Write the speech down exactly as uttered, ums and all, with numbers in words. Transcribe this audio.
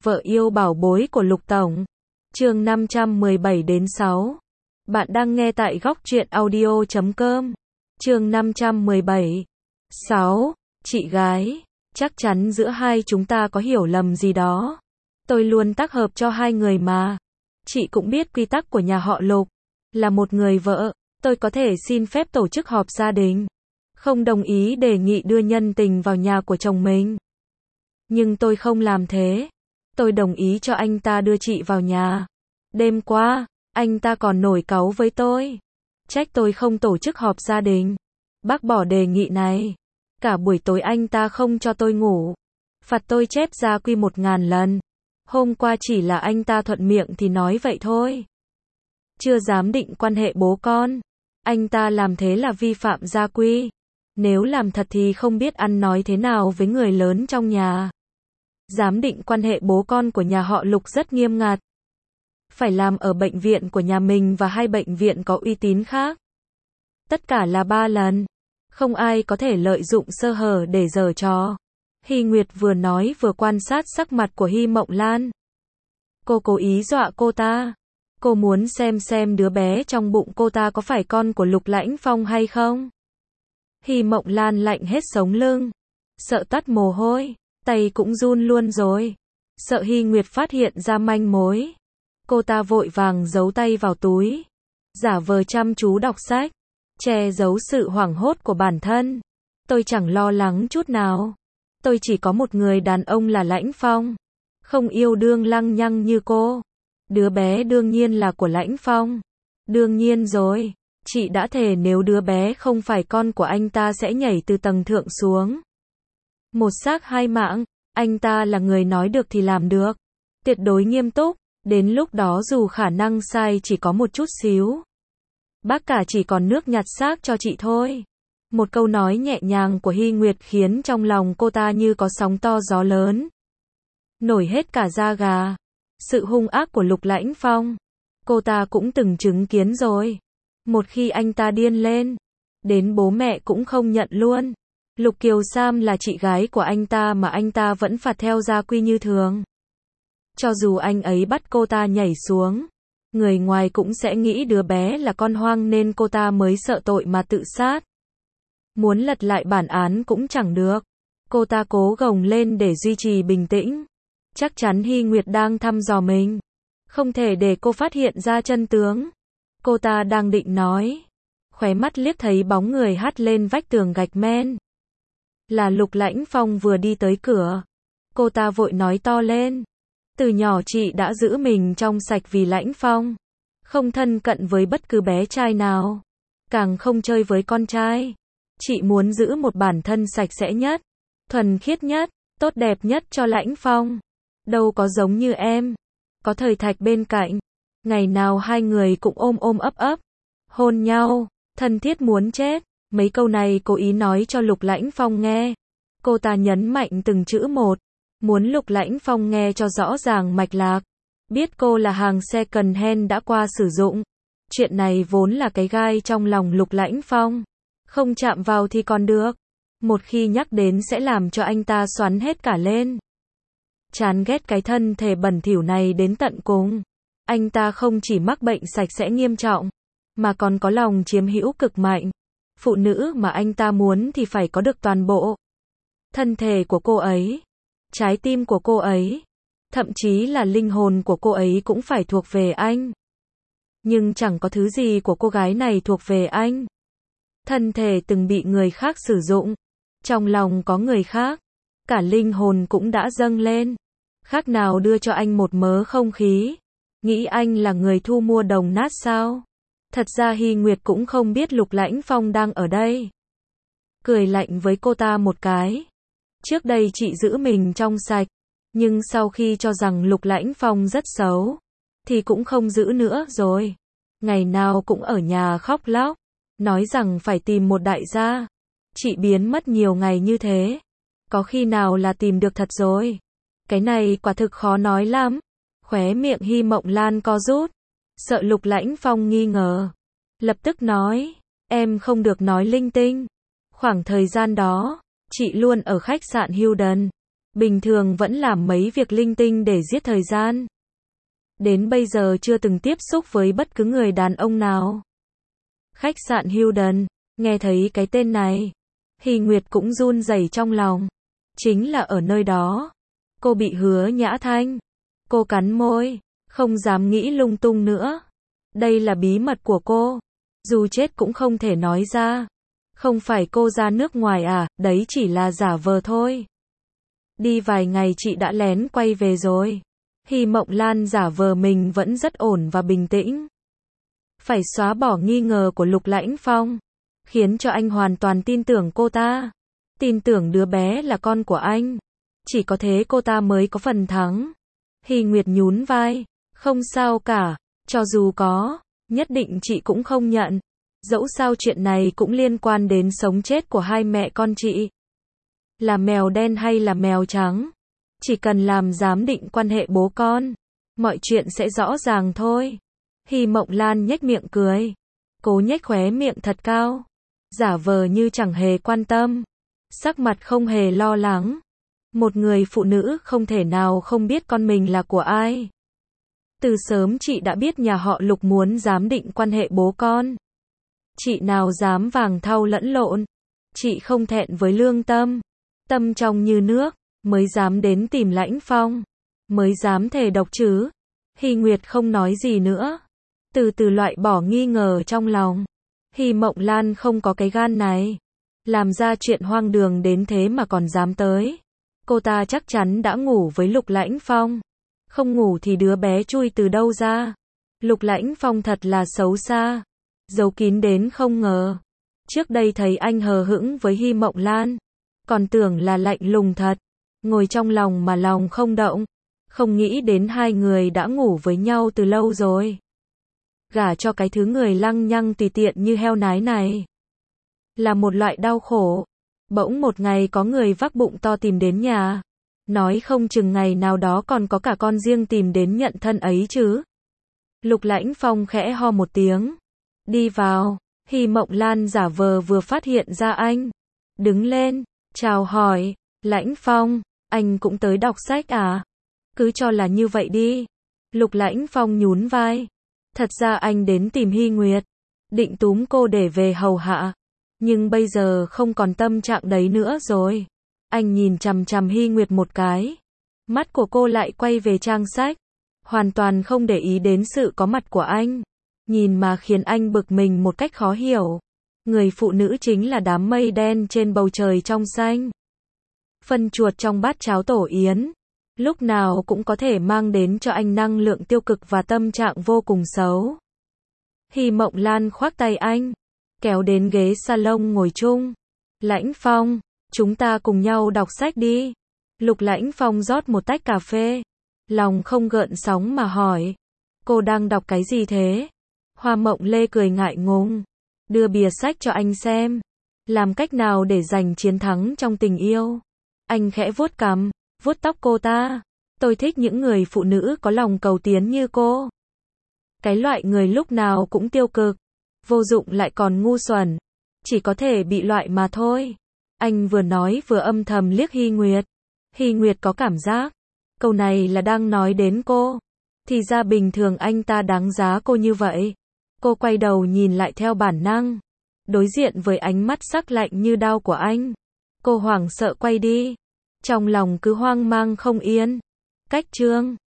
Vợ yêu bảo bối của Lục Tổng. Chương năm trăm mười bảy đến sáu. Bạn đang nghe tại góc truyện audio chấm com. Chương năm trăm mười bảy. sáu. Chị gái, chắc chắn giữa hai chúng ta có hiểu lầm gì đó. Tôi luôn tác hợp cho hai người mà. Chị cũng biết quy tắc của nhà họ Lục. Là một người vợ, tôi có thể xin phép tổ chức họp gia đình. Không đồng ý đề nghị đưa nhân tình vào nhà của chồng mình. Nhưng tôi không làm thế. Tôi đồng ý cho anh ta đưa chị vào nhà. Đêm qua, anh ta còn nổi cáu với tôi. Trách tôi không tổ chức họp gia đình. Bác bỏ đề nghị này. Cả buổi tối anh ta không cho tôi ngủ. Phạt tôi chép gia quy một ngàn lần. Hôm qua chỉ là anh ta thuận miệng thì nói vậy thôi. Chưa dám định quan hệ bố con. Anh ta làm thế là vi phạm gia quy. Nếu làm thật thì không biết ăn nói thế nào với người lớn trong nhà. Giám định quan hệ bố con của nhà họ Lục rất nghiêm ngặt. Phải làm ở bệnh viện của nhà mình và hai bệnh viện có uy tín khác. Tất cả là ba lần. Không ai có thể lợi dụng sơ hở để giở trò. Hy Nguyệt vừa nói vừa quan sát sắc mặt của Hy Mộng Lan. Cô cố ý dọa cô ta. Cô muốn xem xem đứa bé trong bụng cô ta có phải con của Lục Lãnh Phong hay không. Hy Mộng Lan lạnh hết sống lưng. Sợ toát mồ hôi. Tay cũng run luôn rồi. Sợ Hy Nguyệt phát hiện ra manh mối. Cô ta vội vàng giấu tay vào túi. Giả vờ chăm chú đọc sách. Che giấu sự hoảng hốt của bản thân. Tôi chẳng lo lắng chút nào. Tôi chỉ có một người đàn ông là Lãnh Phong. Không yêu đương lăng nhăng như cô. Đứa bé đương nhiên là của Lãnh Phong. Đương nhiên rồi. Chị đã thề nếu đứa bé không phải con của anh ta sẽ nhảy từ tầng thượng xuống. Một xác hai mạng, anh ta là người nói được thì làm được. Tuyệt đối nghiêm túc, đến lúc đó dù khả năng sai chỉ có một chút xíu. Bác cả chỉ còn nước nhặt xác cho chị thôi. Một câu nói nhẹ nhàng của Hy Nguyệt khiến trong lòng cô ta như có sóng to gió lớn. Nổi hết cả da gà. Sự hung ác của Lục Lãnh Phong. Cô ta cũng từng chứng kiến rồi. Một khi anh ta điên lên, đến bố mẹ cũng không nhận luôn. Lục Kiều Sam là chị gái của anh ta mà anh ta vẫn phạt theo gia quy như thường. Cho dù anh ấy bắt cô ta nhảy xuống, người ngoài cũng sẽ nghĩ đứa bé là con hoang nên cô ta mới sợ tội mà tự sát. Muốn lật lại bản án cũng chẳng được. Cô ta cố gồng lên để duy trì bình tĩnh. Chắc chắn Hy Nguyệt đang thăm dò mình. Không thể để cô phát hiện ra chân tướng. Cô ta đang định nói. Khóe mắt liếc thấy bóng người hắt lên vách tường gạch men. Là Lục Lãnh Phong vừa đi tới cửa. Cô ta vội nói to lên. Từ nhỏ chị đã giữ mình trong sạch vì Lãnh Phong. Không thân cận với bất cứ bé trai nào. Càng không chơi với con trai. Chị muốn giữ một bản thân sạch sẽ nhất. Thuần khiết nhất. Tốt đẹp nhất cho Lãnh Phong. Đâu có giống như em. Có Thời Thạch bên cạnh. Ngày nào hai người cũng ôm ôm ấp ấp. Hôn nhau. Thân thiết muốn chết. Mấy câu này cố ý nói cho Lục Lãnh Phong nghe. Cô ta nhấn mạnh từng chữ một. Muốn Lục Lãnh Phong nghe cho rõ ràng mạch lạc. Biết cô là hàng second hand đã qua sử dụng. Chuyện này vốn là cái gai trong lòng Lục Lãnh Phong. Không chạm vào thì còn được. Một khi nhắc đến sẽ làm cho anh ta xoắn hết cả lên. Chán ghét cái thân thể bẩn thỉu này đến tận cùng. Anh ta không chỉ mắc bệnh sạch sẽ nghiêm trọng, mà còn có lòng chiếm hữu cực mạnh. Phụ nữ mà anh ta muốn thì phải có được toàn bộ. Thân thể của cô ấy, trái tim của cô ấy, thậm chí là linh hồn của cô ấy cũng phải thuộc về anh. Nhưng chẳng có thứ gì của cô gái này thuộc về anh. Thân thể từng bị người khác sử dụng. Trong lòng có người khác. Cả linh hồn cũng đã dâng lên. Khác nào đưa cho anh một mớ không khí. Nghĩ anh là người thu mua đồng nát sao? Thật ra Hy Nguyệt cũng không biết Lục Lãnh Phong đang ở đây. Cười lạnh với cô ta một cái. Trước đây chị giữ mình trong sạch. Nhưng sau khi cho rằng Lục Lãnh Phong rất xấu, thì cũng không giữ nữa rồi. Ngày nào cũng ở nhà khóc lóc. Nói rằng phải tìm một đại gia. Chị biến mất nhiều ngày như thế. Có khi nào là tìm được thật rồi. Cái này quả thực khó nói lắm. Khóe miệng Hy Mộng Lan co rút. Sợ Lục Lãnh Phong nghi ngờ. Lập tức nói. Em không được nói linh tinh. Khoảng thời gian đó, chị luôn ở khách sạn Hilton. bình thường vẫn làm mấy việc linh tinh để giết thời gian. Đến bây giờ chưa từng tiếp xúc với bất cứ người đàn ông nào. Khách sạn Hilton, nghe thấy cái tên này, Hy Nguyệt cũng run rẩy trong lòng. Chính là ở nơi đó. Cô bị Hứa Nhã Thanh. Cô cắn môi, không dám nghĩ lung tung nữa. Đây là bí mật của cô. Dù chết cũng không thể nói ra. Không phải cô ra nước ngoài à, đấy chỉ là giả vờ thôi. Đi vài ngày chị đã lén quay về rồi. Hy Mộng Lan giả vờ mình vẫn rất ổn và bình tĩnh. Phải xóa bỏ nghi ngờ của Lục Lãnh Phong, khiến cho anh hoàn toàn tin tưởng cô ta. Tin tưởng đứa bé là con của anh. Chỉ có thế cô ta mới có phần thắng. Hy Nguyệt nhún vai. Không sao cả. Cho dù có, nhất định chị cũng không nhận. Dẫu sao chuyện này cũng liên quan đến sống chết của hai mẹ con chị. Là mèo đen hay là mèo trắng, chỉ cần làm giám định quan hệ bố con, mọi chuyện sẽ rõ ràng thôi. Hy Mộng Lan nhếch miệng cười. Cố nhếch khóe miệng thật cao. Giả vờ như chẳng hề quan tâm. Sắc mặt không hề lo lắng. Một người phụ nữ không thể nào không biết con mình là của ai. Từ sớm chị đã biết nhà họ Lục muốn giám định quan hệ bố con. Chị nào dám vàng thau lẫn lộn. Chị không thẹn với lương tâm. Tâm trong như nước, mới dám đến tìm Lãnh Phong. Mới dám thề độc chứ. Hy Nguyệt không nói gì nữa. Từ từ loại bỏ nghi ngờ trong lòng. Hy Mộng Lan không có cái gan này. Làm ra chuyện hoang đường đến thế mà còn dám tới. Cô ta chắc chắn đã ngủ với Lục Lãnh Phong. Không ngủ thì đứa bé chui từ đâu ra. Lục Lãnh Phong thật là xấu xa. Giấu kín đến không ngờ. Trước đây thấy anh hờ hững với Hy Mộng Lan. Còn tưởng là lạnh lùng thật. Ngồi trong lòng mà lòng không động. Không nghĩ đến hai người đã ngủ với nhau từ lâu rồi. Gả cho cái thứ người lăng nhăng tùy tiện như heo nái này. Là một loại đau khổ. Bỗng một ngày có người vác bụng to tìm đến nhà. Nói không chừng ngày nào đó còn có cả con riêng tìm đến nhận thân ấy chứ. Lục Lãnh Phong khẽ ho một tiếng. Đi vào. Hy Mộng Lan giả vờ vừa phát hiện ra anh. Đứng lên. Chào hỏi. Lãnh Phong, anh cũng tới đọc sách à? Cứ cho là như vậy đi. Lục Lãnh Phong nhún vai. Thật ra anh đến tìm Hy Nguyệt. Định túm cô để về hầu hạ. Nhưng bây giờ không còn tâm trạng đấy nữa rồi. Anh nhìn chằm chằm Hy Nguyệt một cái. Mắt của cô lại quay về trang sách. Hoàn toàn không để ý đến sự có mặt của anh. Nhìn mà khiến anh bực mình một cách khó hiểu. Người phụ nữ chính là đám mây đen trên bầu trời trong xanh. Phân chuột trong bát cháo tổ yến. Lúc nào cũng có thể mang đến cho anh năng lượng tiêu cực và tâm trạng vô cùng xấu. Hy Mộng Lan khoác tay anh. Kéo đến ghế salon ngồi chung. Lãnh Phong, chúng ta cùng nhau đọc sách đi. Lục Lãnh Phong rót một tách cà phê. Lòng không gợn sóng mà hỏi. Cô đang đọc cái gì thế? Hoa Mộng Lê cười ngại ngùng. Đưa bìa sách cho anh xem. Làm cách nào để giành chiến thắng trong tình yêu? Anh khẽ vuốt cằm, vuốt tóc cô ta. Tôi thích những người phụ nữ có lòng cầu tiến như cô. Cái loại người lúc nào cũng tiêu cực, vô dụng lại còn ngu xuẩn. Chỉ có thể bị loại mà thôi. Anh vừa nói vừa âm thầm liếc Hy Nguyệt. Hy Nguyệt có cảm giác câu này là đang nói đến cô. Thì ra bình thường anh ta đáng giá cô như vậy. Cô quay đầu nhìn lại theo bản năng. Đối diện với ánh mắt sắc lạnh như đao của anh. Cô hoảng sợ quay đi. Trong lòng cứ hoang mang không yên. Cách chương